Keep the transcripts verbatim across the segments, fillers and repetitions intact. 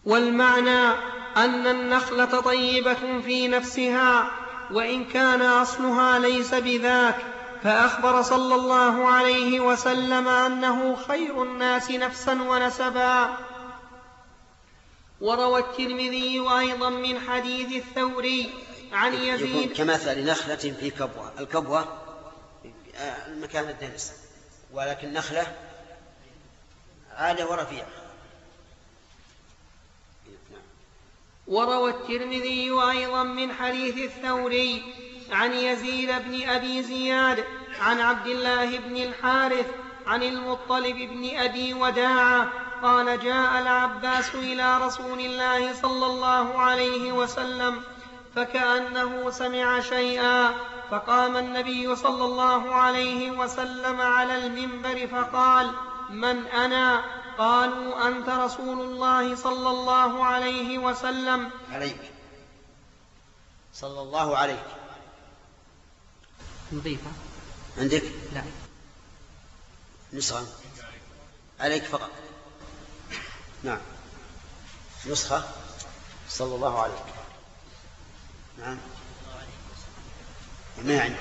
والمعنى أن النخلة طيبة في نفسها وإن كان أصلها ليس بذاك، فأخبر صلى الله عليه وسلم أنه خير الناس نفسا ونسبا. وروى الترمذي أيضا من حديث الثوري عن يزيد كمثل نخلة في كبوة. الكبوة المكان الدنس، ولكن نخلة عالية ورفيعة. وروى الترمذي أيضا من حديث الثوري عن يزيد بن أبي زياد عن عبد الله بن الحارث عن المطلب بن أبي وداعة قال جاء العباس إلى رسول الله صلى الله عليه وسلم فكأنه سمع شيئا، فقام النبي صلى الله عليه وسلم على المنبر فقال من أنا؟ قالوا أنت رسول الله صلى الله عليه وسلم. عليك صلى الله عليك نضيفة عندك؟ لا نسخة عليك فقط. نعم نسخة صلى الله عليك. نعم ما يعني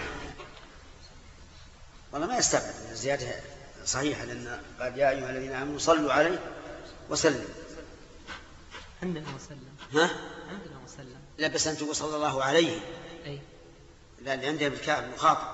والله ما يستبعد الزيادة صحيحة، لأن قال يا أيها الذين آمنوا صلوا عليه وسلم. عندنا وسلم. ها؟ عندنا وسلم. لا بس أن تقول صلى الله عليه. أي. لا اللي عنده بالكعب مخاطب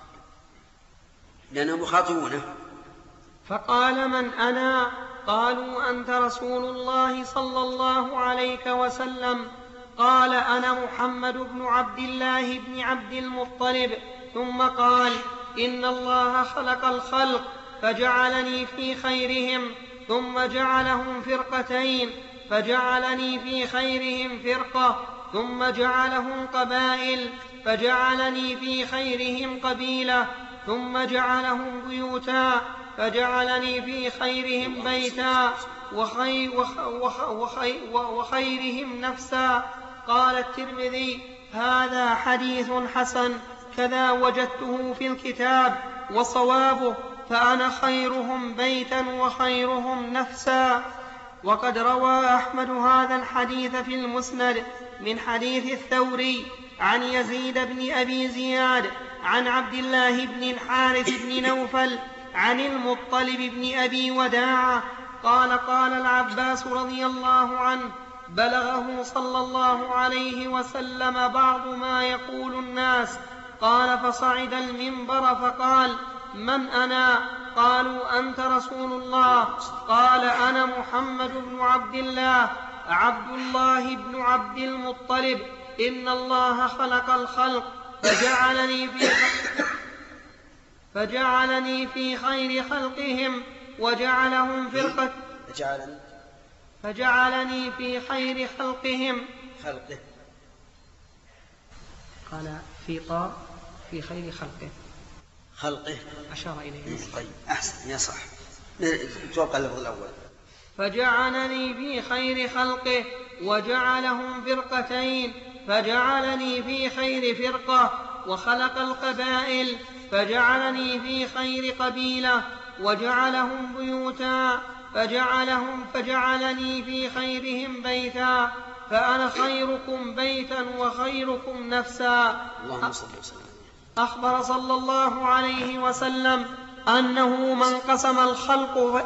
لأنهم مخاطبونه. فقال من أنا؟ قالوا أنت رسول الله صلى الله عليه وسلم. قال أنا محمد بن عبد الله بن عبد المطلب. ثم قال إن الله خلق الخلق فجعلني في خيرهم ثم جعلهم فرقتين، فجعلني في خيرهم فرقة ثم جعلهم قبائل، فجعلني في خيرهم قبيلة ثم جعلهم بيوتا، فجعلني في خيرهم بيتا وخي وخ وخ وخي وخيرهم نفسا. قال الترمذي هذا حديث حسن كذا وجدته في الكتاب، وصوابه فأنا خيرهم بيتا وخيرهم نفسا. وقد روى أحمد هذا الحديث في المسند من حديث الثوري عن يزيد بن أبي زياد عن عبد الله بن الحارث بن نوفل عن المطلب بن أبي وداعة قال قال العباس رضي الله عنه بلغه صلى الله عليه وسلم بعض ما يقول الناس. قال فصعد المنبر فقال من أنا؟ قالوا أنت رسول الله. قال أنا محمد بن عبد الله عبد الله بن عبد المطلب. إن الله خلق الخلق فجعلني في فجعلني في خير خلقهم وجعلهم فرقة فجعلني فجعلني في خير خلقهم خلقه. قال في طاء في خير خلقه خلقه أشار إليه. طيب أحسن يا صح، توقع اللفظ الأول. فجعلني في خير خلقه وجعلهم فرقتين، فجعلني في خير فرقة، وخلق القبائل فجعلني في خير قبيلة، وجعلهم بيوتا فجعلهم فجعلني في خيرهم بيتا، فأنا خيركم بيتا وخيركم نفسا. اللهم صل وسلم. أخبر صلى الله عليه وسلم أنه من قسم الخلق ف...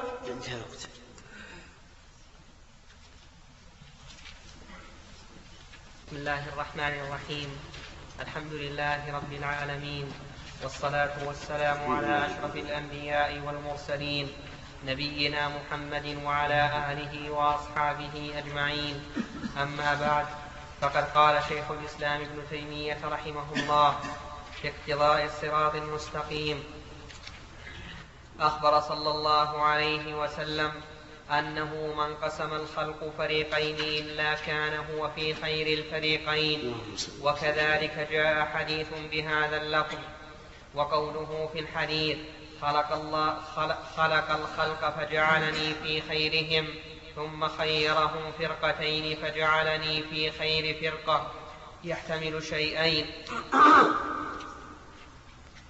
بسم الله الرحمن الرحيم. الحمد لله رب العالمين، والصلاة والسلام على أشرف الأنبياء والمرسلين نبينا محمد وعلى آله وأصحابه أجمعين. أما بعد، فقد قال شيخ الإسلام ابن تيمية رحمه الله في اقتضاء الصراط المستقيم: أخبر صلى الله عليه وسلم أنه من قسم الخلق فريقين إلا كان هو في خير الفريقين. وكذلك جاء حديث بهذا اللفظ. وقوله في الحديث خلق, الله خلق, خلق الخلق فجعلني في خيرهم ثم خيرهم فرقتين فجعلني في خير فرقة يحتمل شيئين: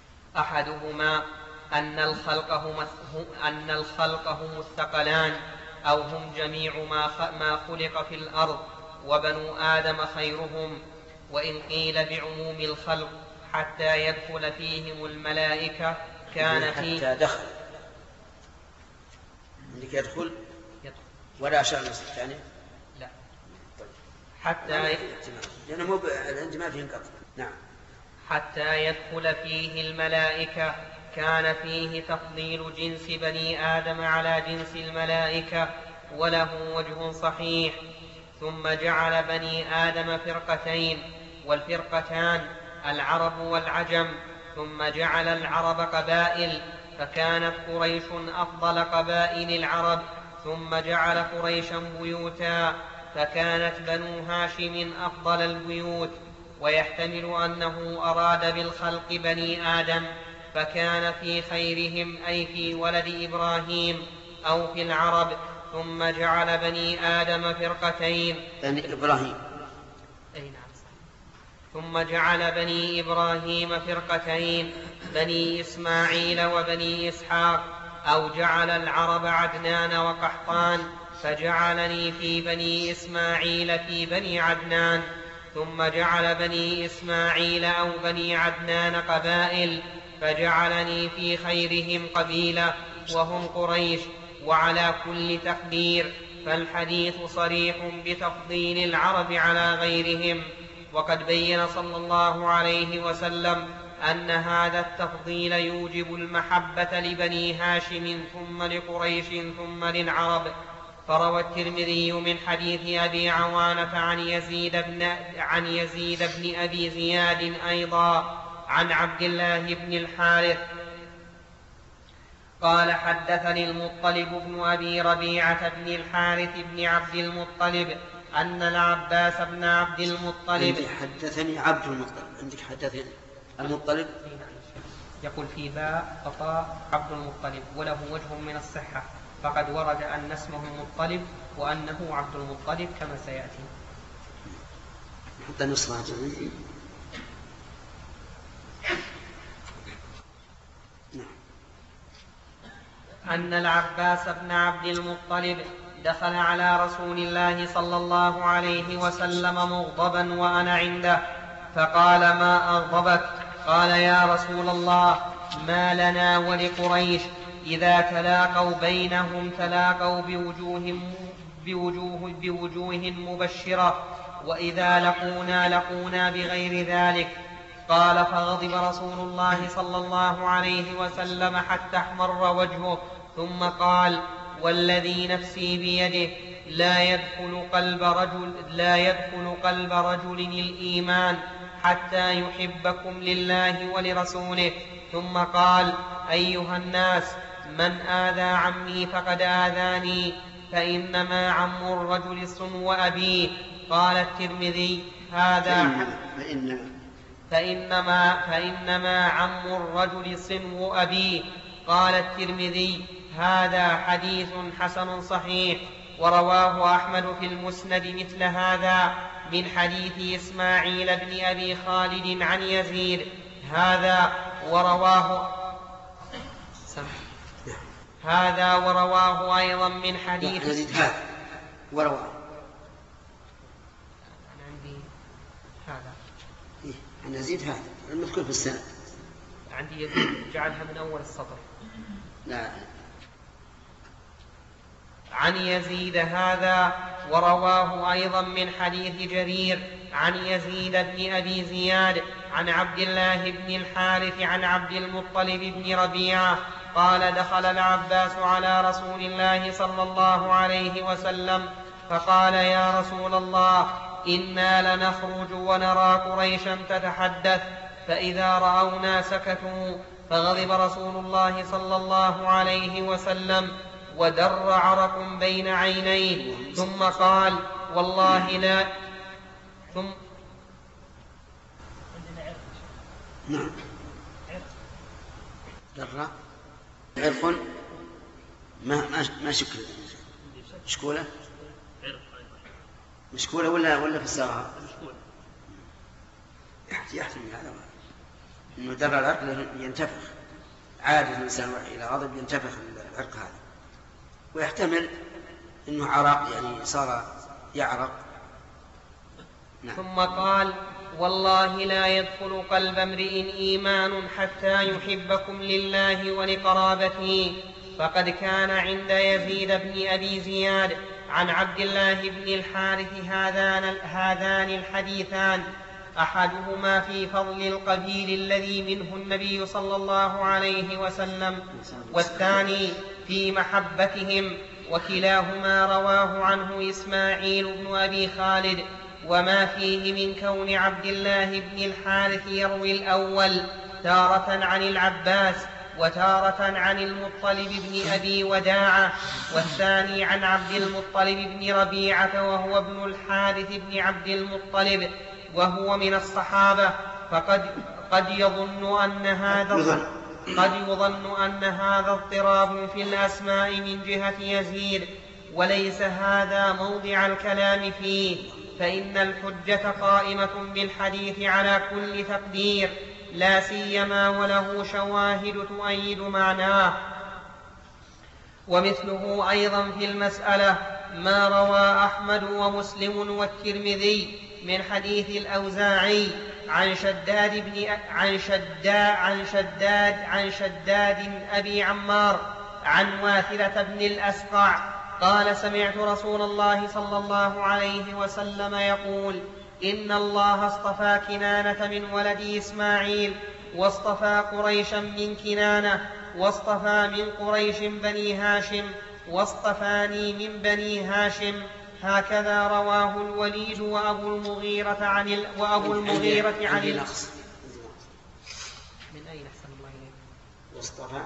أحدهما أن الخلق هم, أن الخلق هم الثقلان، أو هم جميع ما خلق في الأرض وبنو آدم خيرهم. وإن قيل بعموم الخلق حتى يدخل فيهم الملائكة كان فيه حتى دخل عندك يدخل, يدخل. ولا أشار نص الثاني لا حتى لأنه مو عندي ما فيه انقطع. نعم. حتى يدخل فيه الملائكة كان فيه تفضيل جنس بني آدم على جنس الملائكة وله وجه صحيح. ثم جعل بني آدم فرقتين والفرقتان العرب والعجم. ثم جعل العرب قبائل فكانت قريش أفضل قبائل العرب. ثم جعل قريشا بيوتا فكانت بنو هاشم أفضل البيوت. ويحتمل أنه أراد بالخلق بني آدم فكان في خيرهم أي في ولد إبراهيم أو في العرب. ثم جعل بني آدم فرقتين بني إبراهيم أي نعم. ثم جعل بني إبراهيم فرقتين بني إسماعيل وبني إسحاق. أو جعل العرب عدنان وقحطان فجعلني في بني إسماعيل في بني عدنان. ثم جعل بني إسماعيل أو بني عدنان قبائل فجعلني في خيرهم قبيلة وهم قريش. وعلى كل تقدير فالحديث صريح بتفضيل العرب على غيرهم. وقد بين صلى الله عليه وسلم أن هذا التفضيل يوجب المحبة لبني هاشم ثم لقريش ثم للعرب. فروى الترمذي من حديث أبي عوانة عن يزيد بن, عن يزيد بن أبي زياد أيضا عن عبد الله بن الحارث قال حدثني المطلب بن أبي ربيعة بن الحارث بن عبد المطلب أن العباس بن عبد المطلب حدثني عبد المطلب. عندك حدثني المطلب يقول في باء قطاء عبد المطلب وله وجه من الصحة فقد ورد أن اسمه المطلب وأنه عبد المطلب كما سيأتي. حتى نصرها جميل. أن العباس بن عبد المطلب دخل على رسول الله صلى الله عليه وسلم مغضبا وأنا عنده فقال ما أغضبك؟ قال يا رسول الله ما لنا ولقريش إذا تلاقوا بينهم تلاقوا بوجوه, بوجوه, بوجوه مبشرة وإذا لقونا لقونا بغير ذلك. قال فغضب رسول الله صلى الله عليه وسلم حتى احمر وجهه ثم قال والذي نفسي بيده لا يدخل قلب رجل, لا يدخل قلب رجل الإيمان حتى يحبكم لله ولرسوله. ثم قال أيها الناس من آذى عمي فقد آذاني فإنما عم الرجل صنو أبيه. قال الترمذي هذا فإن فإنما, فإنما عم الرجل صنو أبيه. قال الترمذي هذا حديث حسن صحيح. ورواه أحمد في المسند مثل هذا من حديث إسماعيل بن أبي خالد عن يزيد هذا ورواه هذا ورواه أيضا من حديث يزيد هذا ورواه عندي هذا إيه؟ أنا يزيد هذا المذكور في السنة عندي يزيد جعلها من أول السطر. لا عن يزيد هذا ورواه أيضا من حديث جرير عن يزيد بن أبي زياد عن عبد الله بن الحارث عن عبد المطلب بن ربيعة قال دخل العباس على رسول الله صلى الله عليه وسلم فقال يا رسول الله إنا لنخرج ونرى قريشا تتحدث فإذا رأونا سكتوا. فغضب رسول الله صلى الله عليه وسلم ودر عرق بين عينيه ثم قال والله لا ثم نعم در عرق ما ما شكل شكولة مشكولة ولا ولا في الساعة يحتمل هذا إنه در العرق ينتفخ عادة الإنسان إلى غضب ينتفخ العرق هذا. ويحتمل إنه عرق يعني صار يعرق. نعم. ثم قال: والله لا يدخل قلب امرئ إيمان حتى يحبكم لله ولقرابته. فقد كان عند يزيد بن أبي زياد عن عبد الله بن الحارث هذان, هذان الحديثان، أحدهما في فضل القبيل الذي منه النبي صلى الله عليه وسلم، والثاني في محبتهم، وكلاهما رواه عنه إسماعيل بن أبي خالد. وما فيه من كون عبد الله بن الحارث يروي الأول تارة عن العباس وتارة عن المطلب بن أبي وداعة، والثاني عن عبد المطلب بن ربيعة وهو ابن الحارث بن عبد المطلب وهو من الصحابة، فقد قد يظن أن هذا قد يظن أن هذا اضطراب في الأسماء من جهة يزيد، وليس هذا موضع الكلام فيه، فإن الحجة قائمة بالحديث على كل تقدير، لا سيما وله شواهد تؤيد معناه. ومثله أيضا في المسألة ما روى أحمد ومسلم والترمذي من حديث الأوزاعي عن شداد بن عن شداد عن شداد عن شداد أبي عمار عن واثلة بن الأسقع قال: سمعت رسول الله صلى الله عليه وسلم يقول: إن الله اصطفى كنانة من ولد إسماعيل، واصطفى قريشا من كنانة، واصطفى من قريش بني هاشم، واصطفاني من بني هاشم. هكذا رواه الوليد وأبو المغيرة عن ال... وأبو المغيرة عن ال... من أين أحسن الله إليك؟ واصطفى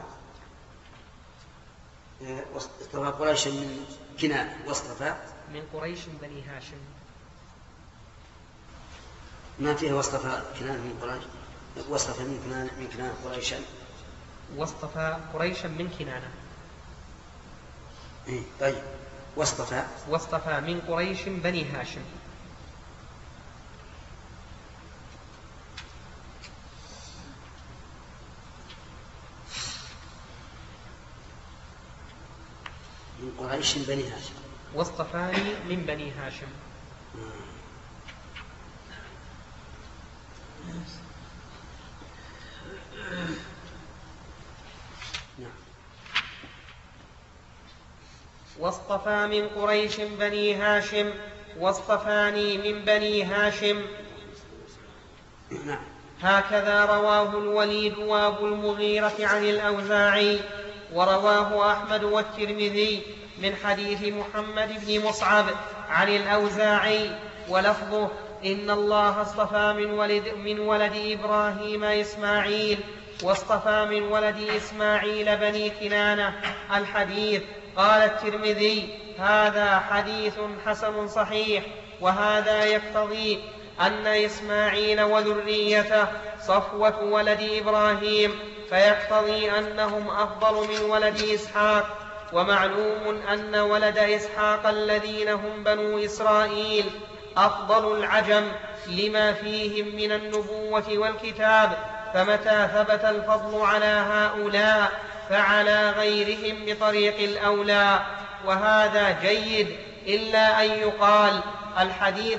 واصطفى قريش من كنانة، واصطفى من قريش بني هاشم. ما فيه واصطفى كنانة من قريش، واصطفى من كنانة من كنانة قريشا، واصطفى قريشا من كنانة. إيه طيب. واصطفى واصطفى من قريش بني هاشم. من قريش بني هاشم. واصطفاني من بني هاشم. واصطفى من قريش بني هاشم، واصطفاني من بني هاشم. هكذا رواه الوليد وأبو المغيرة عن الأوزاعي، ورواه أحمد والترمذي من حديث محمد بن مصعب عن الأوزاعي، ولفظه: إن الله اصطفى من ولد, من ولد إبراهيم إسماعيل، واصطفى من ولد إسماعيل بني كنانة. الحديث. قال الترمذي: هذا حديث حسن صحيح. وهذا يقتضي أن إسماعيل وذريته صفوة ولد إبراهيم، فيقتضي أنهم أفضل من ولد إسحاق. ومعلوم أن ولد إسحاق الذين هم بنو إسرائيل أفضل العجم لما فيهم من النبوة والكتاب، فمتى ثبت الفضل على هؤلاء فعلى غيرهم بطريق الأولى. وهذا جيد، إلا أن يقال الحديث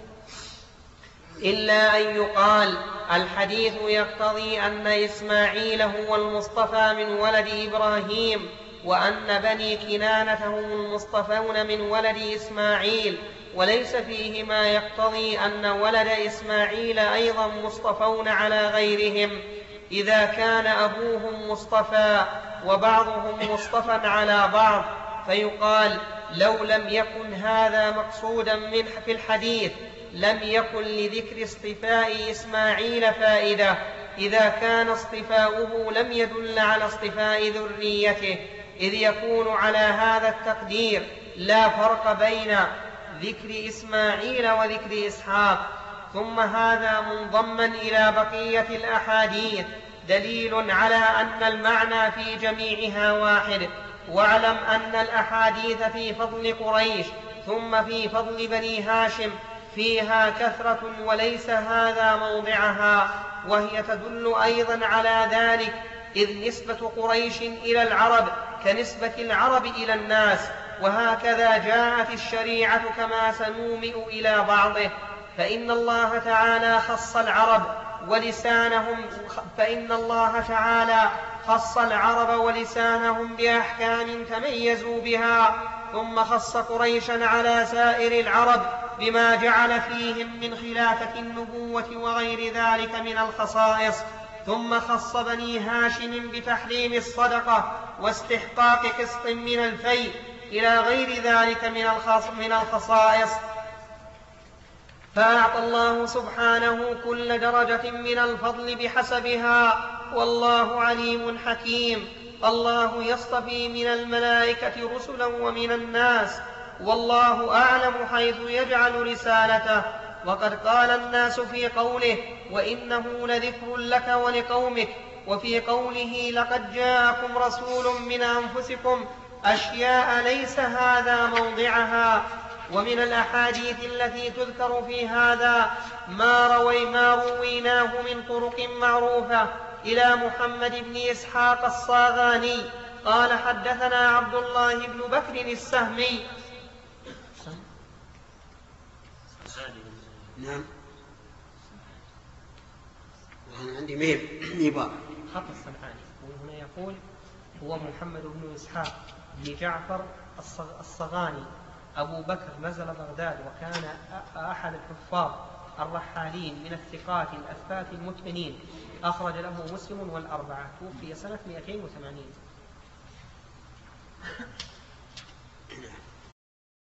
إلا أن يقال الحديث يقتضي أن إسماعيل هو المصطفى من ولد إبراهيم، وأن بني كنانة هم المصطفون من ولد إسماعيل، وليس فيه ما يقتضي أن ولد إسماعيل أيضا مصطفون على غيرهم، إذا كان أبوهم مصطفى وبعضهم مصطفى على بعض. فيقال: لو لم يكن هذا مقصودا من في الحديث لم يكن لذكر اصطفاء إسماعيل فائدة، إذا كان اصطفاؤه لم يدل على اصطفاء ذريته، إذ يكون على هذا التقدير لا فرق بين ذكر إسماعيل وذكر إسحاق. ثم هذا منضما إلى بقية الأحاديث دليل على أن المعنى في جميعها واحد. واعلم أن الأحاديث في فضل قريش ثم في فضل بني هاشم فيها كثرة، وليس هذا موضعها، وهي تدل أيضا على ذلك، إذ نسبة قريش إلى العرب كنسبة العرب إلى الناس، وهكذا جاءت الشريعة كما سنومئ إلى بعضه. فإن الله تعالى خص العرب ولسانهم فإن الله تعالى خص العرب ولسانهم بأحكام تميزوا بها، ثم خص قريشا على سائر العرب بما جعل فيهم من خلافة النبوة وغير ذلك من الخصائص، ثم خص بني هاشم بتحريم الصدقة واستحقاق قسط من الفيء إلى غير ذلك من الخصائص. فأعطى الله سبحانه كل درجة من الفضل بحسبها، والله عليم حكيم. الله يصطفي من الملائكة رسلا ومن الناس، والله أعلم حيث يجعل رسالته. وقد قال الناس في قوله وإنه لذكر لك ولقومك، وفي قوله لقد جاءكم رسول من أنفسكم أشياء ليس هذا موضعها. ومن الأحاديث التي تذكر في هذا ما, روي ما رويناه من طرق معروفة إلى محمد بن إسحاق الصاغاني قال حدثنا عبد الله بن بكر السهمي. نعم، أنا عندي ميب ميبار خط الصنعاني، وهنا يقول هو محمد بن إسحاق بن جعفر الصغاني أبو بكر، نزل بغداد وكان أحد الحفاظ الرحالين من الثقات الأثبات المتقنين، أخرج له مسلم والأربعة، توفي سنة مئتين وثمانين.